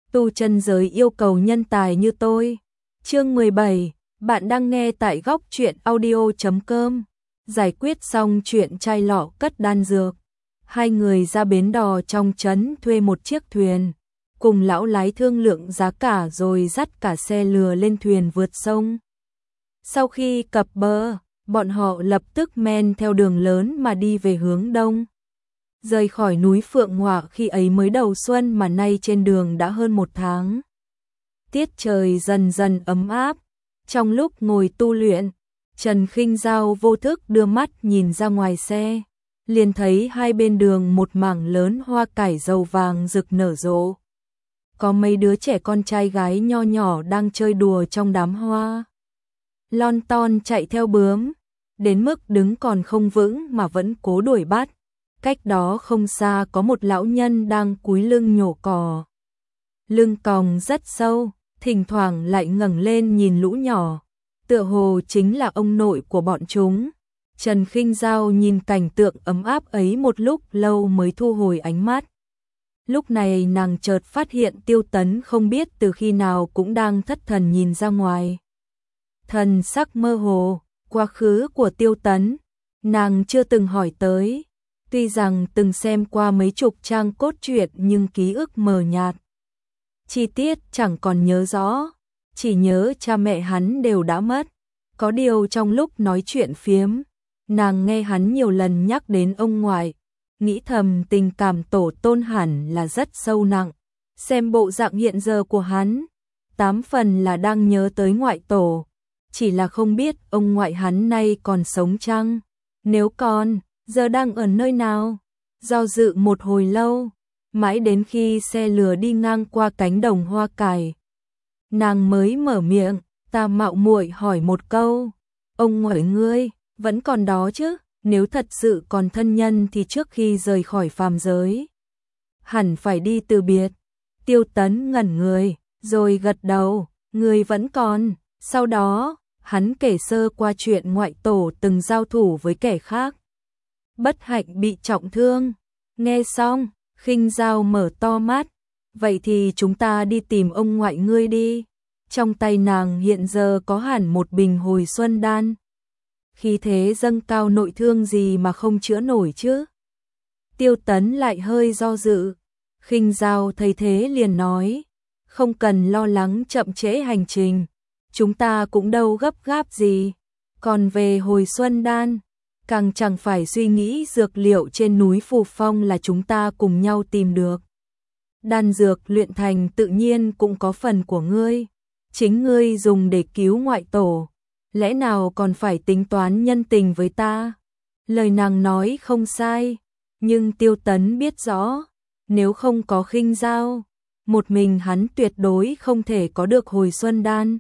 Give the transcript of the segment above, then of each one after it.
tu chân giới yêu cầu nhân tài như tôi. Chương 17, bạn đang nghe tại góc truyện audio.com. Giải quyết xong chuyện chai lọ cất đan dược, hai người ra bến đò trong trấn thuê một chiếc thuyền, cùng lão lái thương lượng giá cả rồi dắt cả xe lừa lên thuyền vượt sông. Sau khi cập bờ, bọn họ lập tức men theo đường lớn mà đi về hướng đông. Rời khỏi núi Phượng Họa khi ấy mới đầu xuân mà nay trên đường đã hơn 1 tháng. Tiết trời dần dần ấm áp. Trong lúc ngồi tu luyện, Trần Khinh Giao vô thức đưa mắt nhìn ra ngoài xe, liền thấy hai bên đường một mảng lớn hoa cải dầu vàng rực nở rộ. Có mấy đứa trẻ con trai gái nho nhỏ đang chơi đùa trong đám hoa. Lon ton chạy theo bướm, đến mức đứng còn không vững mà vẫn cố đuổi bắt. Cách đó không xa có một lão nhân đang cúi lưng nhổ cỏ. Lưng còng rất sâu, thỉnh thoảng lại ngẩng lên nhìn lũ nhỏ, tựa hồ chính là ông nội của bọn chúng. Trần Khinh Giao nhìn cảnh tượng ấm áp ấy một lúc lâu mới thu hồi ánh mắt. Lúc này nàng chợt phát hiện Tiêu Tấn không biết từ khi nào cũng đang thất thần nhìn ra ngoài. Thần sắc mơ hồ, quá khứ của Tiêu Tấn, nàng chưa từng hỏi tới. Tuy rằng từng xem qua mấy chục trang cốt truyện nhưng ký ức mờ nhạt. Chi tiết chẳng còn nhớ rõ, chỉ nhớ cha mẹ hắn đều đã mất. Có điều trong lúc nói chuyện phiếm, nàng nghe hắn nhiều lần nhắc đến ông ngoại, nghĩ thầm tình cảm tổ tôn hẳn là rất sâu nặng. Xem bộ dạng hiện giờ của hắn, 8 phần là đang nhớ tới ngoại tổ, chỉ là không biết ông ngoại hắn nay còn sống chăng? Nếu còn, giờ đang ở nơi nào? Do dự một hồi lâu, mãi đến khi xe lừa đi ngang qua cánh đồng hoa cải, nàng mới mở miệng, ta mạo muội hỏi một câu, ông ngoại ngươi vẫn còn đó chứ? Nếu thật sự còn thân nhân thì trước khi rời khỏi phàm giới, hẳn phải đi từ biệt. Tiêu Tấn ngẩn người, rồi gật đầu, người vẫn còn. Sau đó, hắn kể sơ qua chuyện ngoại tổ từng giao thủ với kẻ khác, bất hạnh bị trọng thương. Nghe xong, Khinh Giao mở to mắt, vậy thì chúng ta đi tìm ông ngoại ngươi đi. Trong tay nàng hiện giờ có hẳn một bình hồi xuân đan. Khi thế dâng cao, nội thương gì mà không chữa nổi chứ? Tiêu Tấn lại hơi do dự. Khinh Giao thấy thế liền nói, không cần lo lắng chậm trễ hành trình, chúng ta cũng đâu gấp gáp gì. Còn về hồi xuân đan, càng chẳng phải suy nghĩ dược liệu trên núi Phù Phong là chúng ta cùng nhau tìm được. Đan dược luyện thành tự nhiên cũng có phần của ngươi, chính ngươi dùng để cứu ngoại tổ, lẽ nào còn phải tính toán nhân tình với ta? Lời nàng nói không sai, nhưng Tiêu Tấn biết rõ, nếu không có Khinh Giao, một mình hắn tuyệt đối không thể có được hồi xuân đan.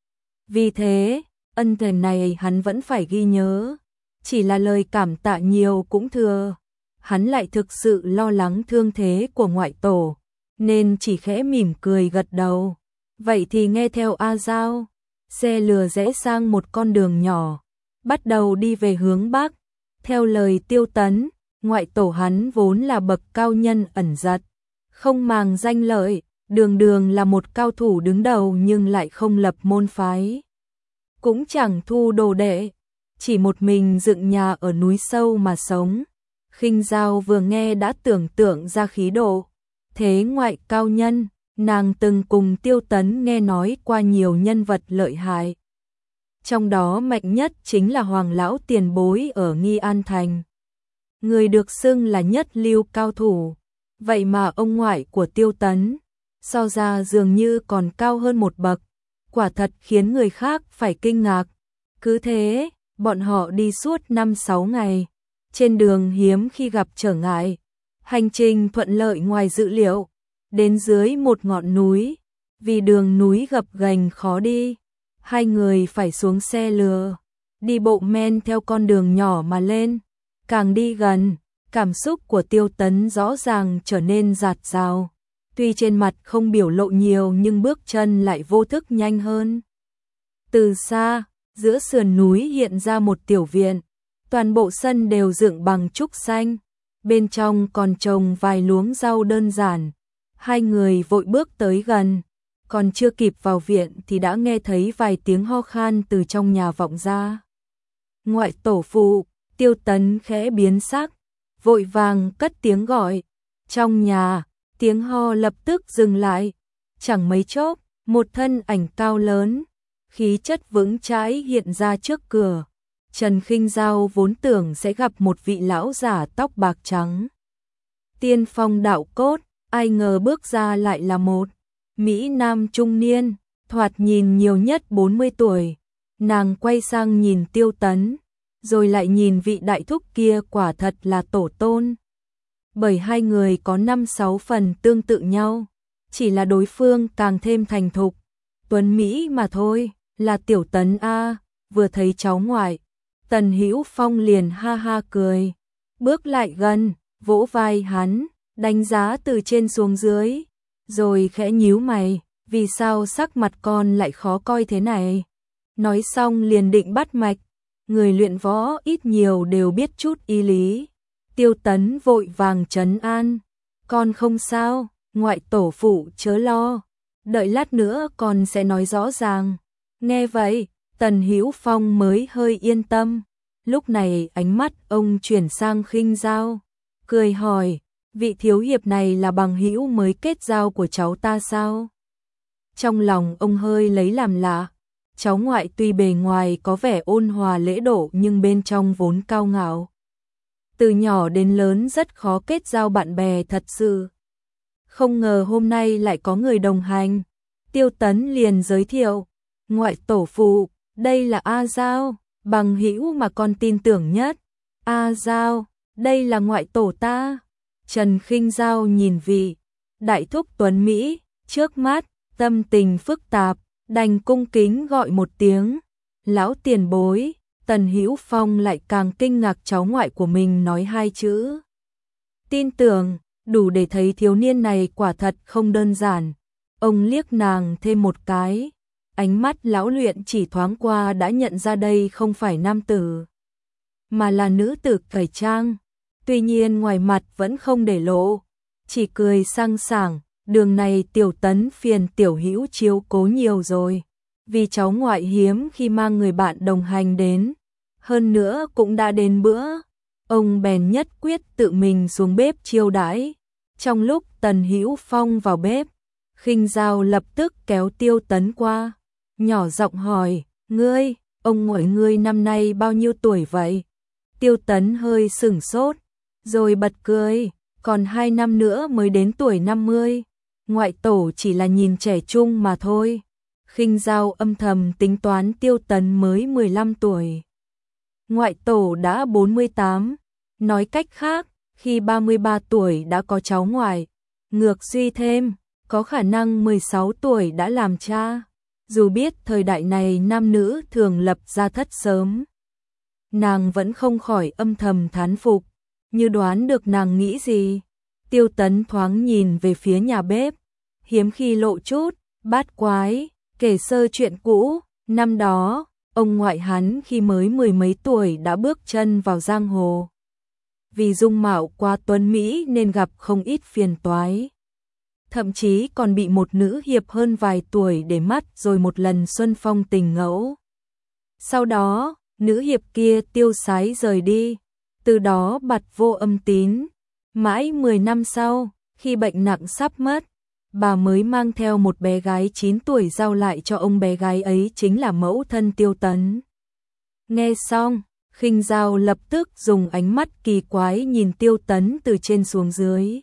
Vì thế, ân tình này hắn vẫn phải ghi nhớ, chỉ là lời cảm tạ nhiều cũng thừa. Hắn lại thực sự lo lắng thương thế của ngoại tổ, nên chỉ khẽ mỉm cười gật đầu. Vậy thì nghe theo A Giao. Xe lừa rẽ sang một con đường nhỏ, bắt đầu đi về hướng Bắc. Theo lời Tiêu Tấn, ngoại tổ hắn vốn là bậc cao nhân ẩn giật, không màng danh lợi, đường đường là một cao thủ đứng đầu nhưng lại không lập môn phái, cũng chẳng thu đồ đệ, chỉ một mình dựng nhà ở núi sâu mà sống. Khinh Giao vừa nghe đã tưởng tượng ra khí độ thế ngoại cao nhân. Nàng từng cùng Tiêu Tấn nghe nói qua nhiều nhân vật lợi hại, trong đó mạnh nhất chính là Hoàng lão tiền bối ở Nghi An Thành, người được xưng là nhất lưu cao thủ. Vậy mà ông ngoại của Tiêu Tấn so ra dường như còn cao hơn một bậc, quả thật khiến người khác phải kinh ngạc. Cứ thế, bọn họ đi suốt 5-6 ngày, trên đường hiếm khi gặp trở ngại, hành trình thuận lợi ngoài dự liệu. Đến dưới một ngọn núi, vì đường núi gập ghềnh khó đi, hai người phải xuống xe lừa, đi bộ men theo con đường nhỏ mà lên. Càng đi gần, cảm xúc của Tiêu Tấn rõ ràng trở nên dạt dào, tuy trên mặt không biểu lộ nhiều nhưng bước chân lại vô thức nhanh hơn. Từ xa, giữa sườn núi hiện ra một tiểu viện, toàn bộ sân đều dựng bằng trúc xanh, bên trong còn trồng vài luống rau đơn giản. Hai người vội bước tới gần, còn chưa kịp vào viện thì đã nghe thấy vài tiếng ho khan từ trong nhà vọng ra. Ngoại tổ phụ, Tiêu Tấn khẽ biến sắc, vội vàng cất tiếng gọi. Trong nhà, tiếng ho lập tức dừng lại, chẳng mấy chốc, một thân ảnh cao lớn, khí chất vững chãi hiện ra trước cửa. Trần Khinh Dao vốn tưởng sẽ gặp một vị lão giả tóc bạc trắng, tiên phong đạo cốt, ai ngờ bước ra lại là một mỹ nam trung niên, thoạt nhìn nhiều nhất 40 tuổi. Nàng quay sang nhìn Tiêu Tấn, rồi lại nhìn vị đại thúc kia, quả thật là tổ tôn. Bởi hai người có 5-6 phần tương tự nhau, chỉ là đối phương càng thêm thành thục, tuấn mỹ mà thôi. Là Tiểu Tấn a. Vừa thấy cháu ngoại, Tần Hữu Phong liền ha ha cười, bước lại gần, vỗ vai hắn, đánh giá từ trên xuống dưới, rồi khẽ nhíu mày, vì sao sắc mặt con lại khó coi thế này? Nói xong liền định bắt mạch, người luyện võ ít nhiều đều biết chút y lý. Tiêu Tấn vội vàng trấn an, con không sao, ngoại tổ phụ chớ lo, đợi lát nữa con sẽ nói rõ ràng. Nghe vậy, Tần Hữu Phong mới hơi yên tâm. Lúc này ánh mắt ông chuyển sang Khinh Dao, cười hỏi, vị thiếu hiệp này là bằng hữu mới kết giao của cháu ta sao? Trong lòng ông hơi lấy làm lạ, cháu ngoại tuy bề ngoài có vẻ ôn hòa lễ độ nhưng bên trong vốn cao ngạo. Từ nhỏ đến lớn rất khó kết giao bạn bè thật sự. Không ngờ hôm nay lại có người đồng hành. Tiêu Tấn liền giới thiệu, ngoại tổ phụ, đây là A Dao, bằng hữu mà con tin tưởng nhất. A Dao, đây là ngoại tổ ta. Trần Khinh Dao nhìn vị đại thúc tuấn Mỹ, trước mắt, tâm tình phức tạp, đành cung kính gọi một tiếng, lão tiền bối. Tần Hữu Phong lại càng kinh ngạc cháu ngoại của mình nói hai chữ tin tưởng, đủ để thấy thiếu niên này quả thật không đơn giản. Ông liếc nàng thêm một cái, ánh mắt lão luyện chỉ thoáng qua đã nhận ra đây không phải nam tử, mà là nữ tử cải trang. Tuy nhiên ngoài mặt vẫn không để lộ, chỉ cười sang sảng, đường này Tiểu Tấn phiền tiểu hữu chiếu cố nhiều rồi. Vì cháu ngoại hiếm khi mang người bạn đồng hành đến, hơn nữa cũng đã đến bữa, ông bèn nhất quyết tự mình xuống bếp chiêu đãi. Trong lúc Tần Hữu Phong vào bếp, Khinh Dao lập tức kéo Tiêu Tấn qua, nhỏ giọng hỏi, ông ngoại ngươi năm nay bao nhiêu tuổi vậy? Tiêu Tấn hơi sửng sốt, rồi bật cười, còn 2 năm nữa mới đến tuổi 50, ngoại tổ chỉ là nhìn trẻ trung mà thôi. Khinh Dao âm thầm tính toán Tiêu Tấn mới 15 tuổi, ngoại tổ đã 48, nói cách khác, khi 33 tuổi đã có cháu ngoại, ngược suy thêm, có khả năng 16 tuổi đã làm cha. Dù biết thời đại này nam nữ thường lập gia thất sớm, nàng vẫn không khỏi âm thầm thán phục, như đoán được nàng nghĩ gì. Tiêu Tấn thoáng nhìn về phía nhà bếp, hiếm khi lộ chút bát quái, kể sơ chuyện cũ. Năm đó, ông ngoại hắn khi mới 10 mấy tuổi đã bước chân vào giang hồ. Vì dung mạo quá tuấn mỹ nên gặp không ít phiền toái. Thậm chí còn bị một nữ hiệp hơn vài tuổi để mắt rồi một lần xuân phong tình ngẫu. Sau đó, nữ hiệp kia tiêu sái rời đi, từ đó bặt vô âm tín. Mãi 10 năm sau, khi bệnh nặng sắp mất, bà mới mang theo một bé gái 9 tuổi giao lại cho ông, bé gái ấy chính là mẫu thân Tiêu Tấn. Nghe xong, Khinh Dao lập tức dùng ánh mắt kỳ quái nhìn Tiêu Tấn từ trên xuống dưới.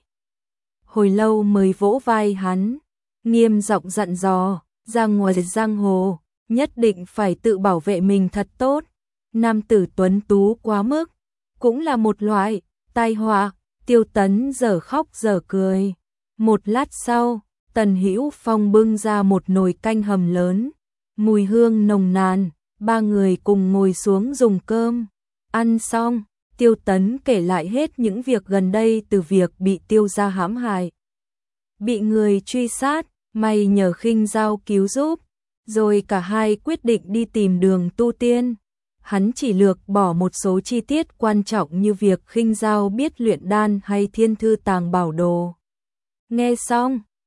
Hồi lâu mới vỗ vai hắn, nghiêm giọng dặn dò, ra ngoài giang hồ, nhất định phải tự bảo vệ mình thật tốt. Nam tử tuấn tú quá mức, cũng là một loại tai họa. Tiêu Tấn giờ khóc giờ cười. Một lát sau, Tần Hữu Phong bưng ra một nồi canh hầm lớn, mùi hương nồng nàn, ba người cùng ngồi xuống dùng cơm. Ăn xong, Tiêu Tấn kể lại hết những việc gần đây, từ việc bị Tiêu gia hãm hại, bị người truy sát, may nhờ Khinh Dao cứu giúp, rồi cả hai quyết định đi tìm đường tu tiên. Hắn chỉ lược bỏ một số chi tiết quan trọng như việc Khinh Dao biết luyện đan hay thiên thư tàng bảo đồ. Nghe xong,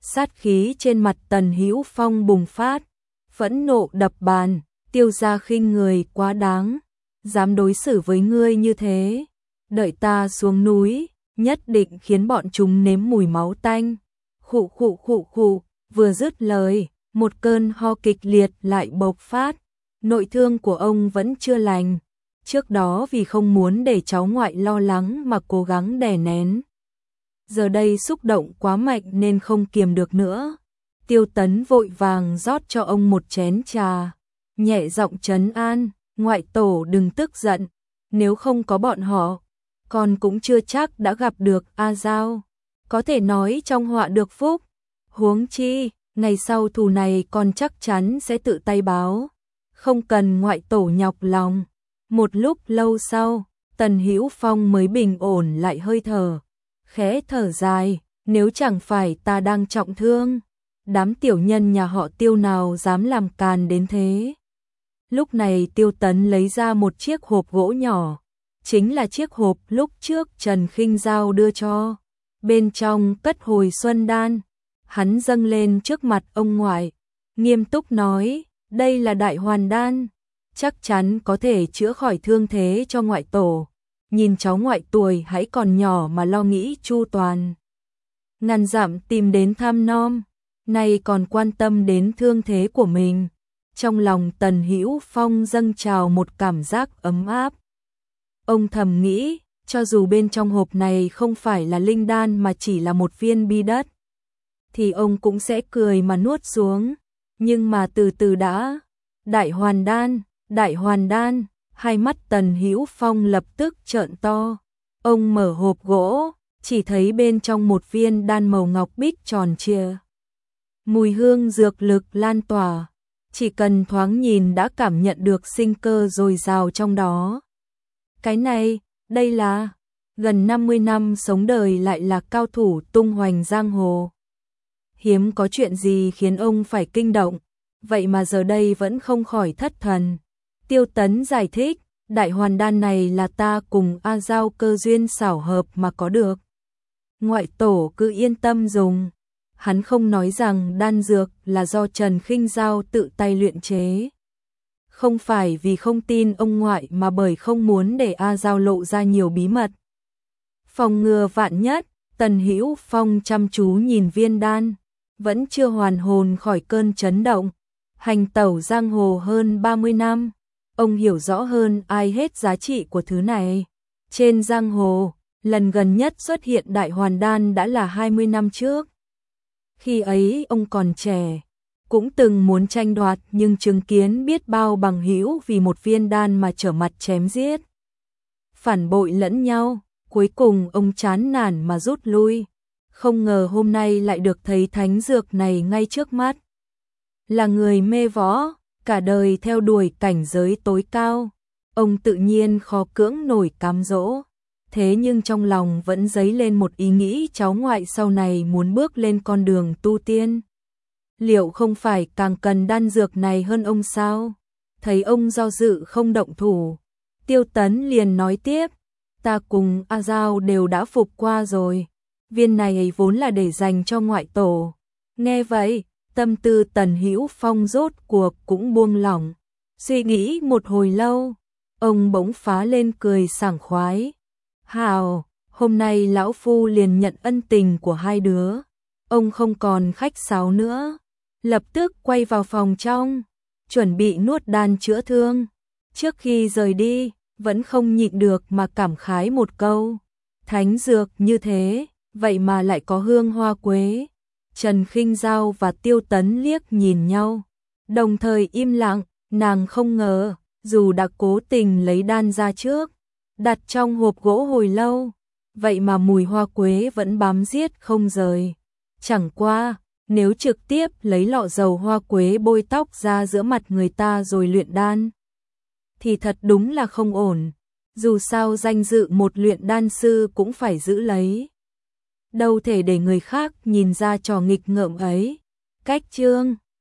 Sát khí trên mặt Tần Hữu Phong bùng phát, phẫn nộ đập bàn, Tiêu gia khinh người quá đáng, dám đối xử với ngươi như thế, đợi ta xuống núi, nhất định khiến bọn chúng nếm mùi máu tanh. Khụ khụ khụ khụ, vừa dứt lời, một cơn ho kịch liệt lại bộc phát, nội thương của ông vẫn chưa lành, trước đó vì không muốn để cháu ngoại lo lắng mà cố gắng đè nén. Giờ đây xúc động quá mạnh nên không kiềm được nữa. Tiêu Tấn vội vàng rót cho ông một chén trà, nhẹ giọng trấn an, ngoại tổ đừng tức giận, nếu không có bọn họ, con cũng chưa chắc đã gặp được A Giao, có thể nói trong họa được phúc, huống chi, ngày sau thù này con chắc chắn sẽ tự tay báo, không cần ngoại tổ nhọc lòng. Một lúc lâu sau, Tần Hữu Phong mới bình ổn lại hơi thở, khẽ thở dài, nếu chẳng phải ta đang trọng thương, đám tiểu nhân nhà họ Tiêu nào dám làm càn đến thế. Lúc này Tiêu Tấn lấy ra một chiếc hộp gỗ nhỏ, chính là chiếc hộp lúc trước Trần Khinh Giao đưa cho, bên trong cất hồi xuân đan. Hắn dâng lên trước mặt ông ngoại, nghiêm túc nói, đây là đại hoàn đan, chắc chắn có thể chữa khỏi thương thế cho ngoại tổ. Nhìn cháu ngoại tuổi hãy còn nhỏ mà lo nghĩ chu toàn. Ngàn dặm tìm đến thăm nom, nay còn quan tâm đến thương thế của mình. Trong lòng Tần Hữu Phong dâng trào một cảm giác ấm áp. Ông thầm nghĩ, cho dù bên trong hộp này không phải là linh đan mà chỉ là một viên bi đất, thì ông cũng sẽ cười mà nuốt xuống. Nhưng mà từ từ đã, đại hoàn đan, hai mắt Tần Hữu Phong lập tức trợn to. Ông mở hộp gỗ, chỉ thấy bên trong một viên đan màu ngọc bích tròn trịa. Mùi hương dược lực lan tỏa, chỉ cần thoáng nhìn đã cảm nhận được sinh cơ dồi dào trong đó. Cái này, đây là gần 50 năm sống đời lại là cao thủ tung hoành giang hồ. Hiếm có chuyện gì khiến ông phải kinh động, vậy mà giờ đây vẫn không khỏi thất thần. Tiêu Tấn giải thích, đại hoàn đan này là ta cùng A Giao cơ duyên xảo hợp mà có được. Ngoại tổ cứ yên tâm dùng. Hắn không nói rằng đan dược là do Trần Khinh Giao tự tay luyện chế. Không phải vì không tin ông ngoại mà bởi không muốn để A Giao lộ ra nhiều bí mật. Phòng ngừa vạn nhất, Tần Hữu Phong chăm chú nhìn viên đan, vẫn chưa hoàn hồn khỏi cơn chấn động. Hành tẩu giang hồ hơn 30 năm, ông hiểu rõ hơn ai hết giá trị của thứ này. Trên giang hồ, lần gần nhất xuất hiện đại hoàn đan đã là 20 năm trước. Khi ấy ông còn trẻ, cũng từng muốn tranh đoạt nhưng chứng kiến biết bao bằng hữu vì một viên đan mà trở mặt chém giết. Phản bội lẫn nhau, cuối cùng ông chán nản mà rút lui. Không ngờ hôm nay lại được thấy thánh dược này ngay trước mắt. Là người mê võ, cả đời theo đuổi cảnh giới tối cao, ông tự nhiên khó cưỡng nổi cám dỗ. Thế nhưng trong lòng vẫn dấy lên một ý nghĩ cháu ngoại sau này muốn bước lên con đường tu tiên. Liệu không phải càng cần đan dược này hơn ông sao? Thấy ông do dự không động thủ, Tiêu Tấn liền nói tiếp, ta cùng A Giao đều đã phục qua rồi, viên này vốn là để dành cho ngoại tổ. Nghe vậy, tâm tư Tần Hữu Phong rốt cuộc cũng buông lỏng, suy nghĩ một hồi lâu, ông bỗng phá lên cười sảng khoái. Hào, hôm nay lão phu liền nhận ân tình của hai đứa. Ông không còn khách sáo nữa, lập tức quay vào phòng trong, chuẩn bị nuốt đan chữa thương. Trước khi rời đi, vẫn không nhịn được mà cảm khái một câu. Thánh dược như thế, vậy mà lại có hương hoa quế. Trần Khinh Giao và Tiêu Tấn liếc nhìn nhau, đồng thời im lặng, nàng không ngờ, dù đã cố tình lấy đan ra trước, đặt trong hộp gỗ hồi lâu, vậy mà mùi hoa quế vẫn bám giết không rời. Chẳng qua, nếu trực tiếp lấy lọ dầu hoa quế bôi tóc ra giữa mặt người ta rồi luyện đan, thì thật đúng là không ổn. Dù sao danh dự một luyện đan sư cũng phải giữ lấy. Đâu thể để người khác nhìn ra trò nghịch ngợm ấy. Cách chương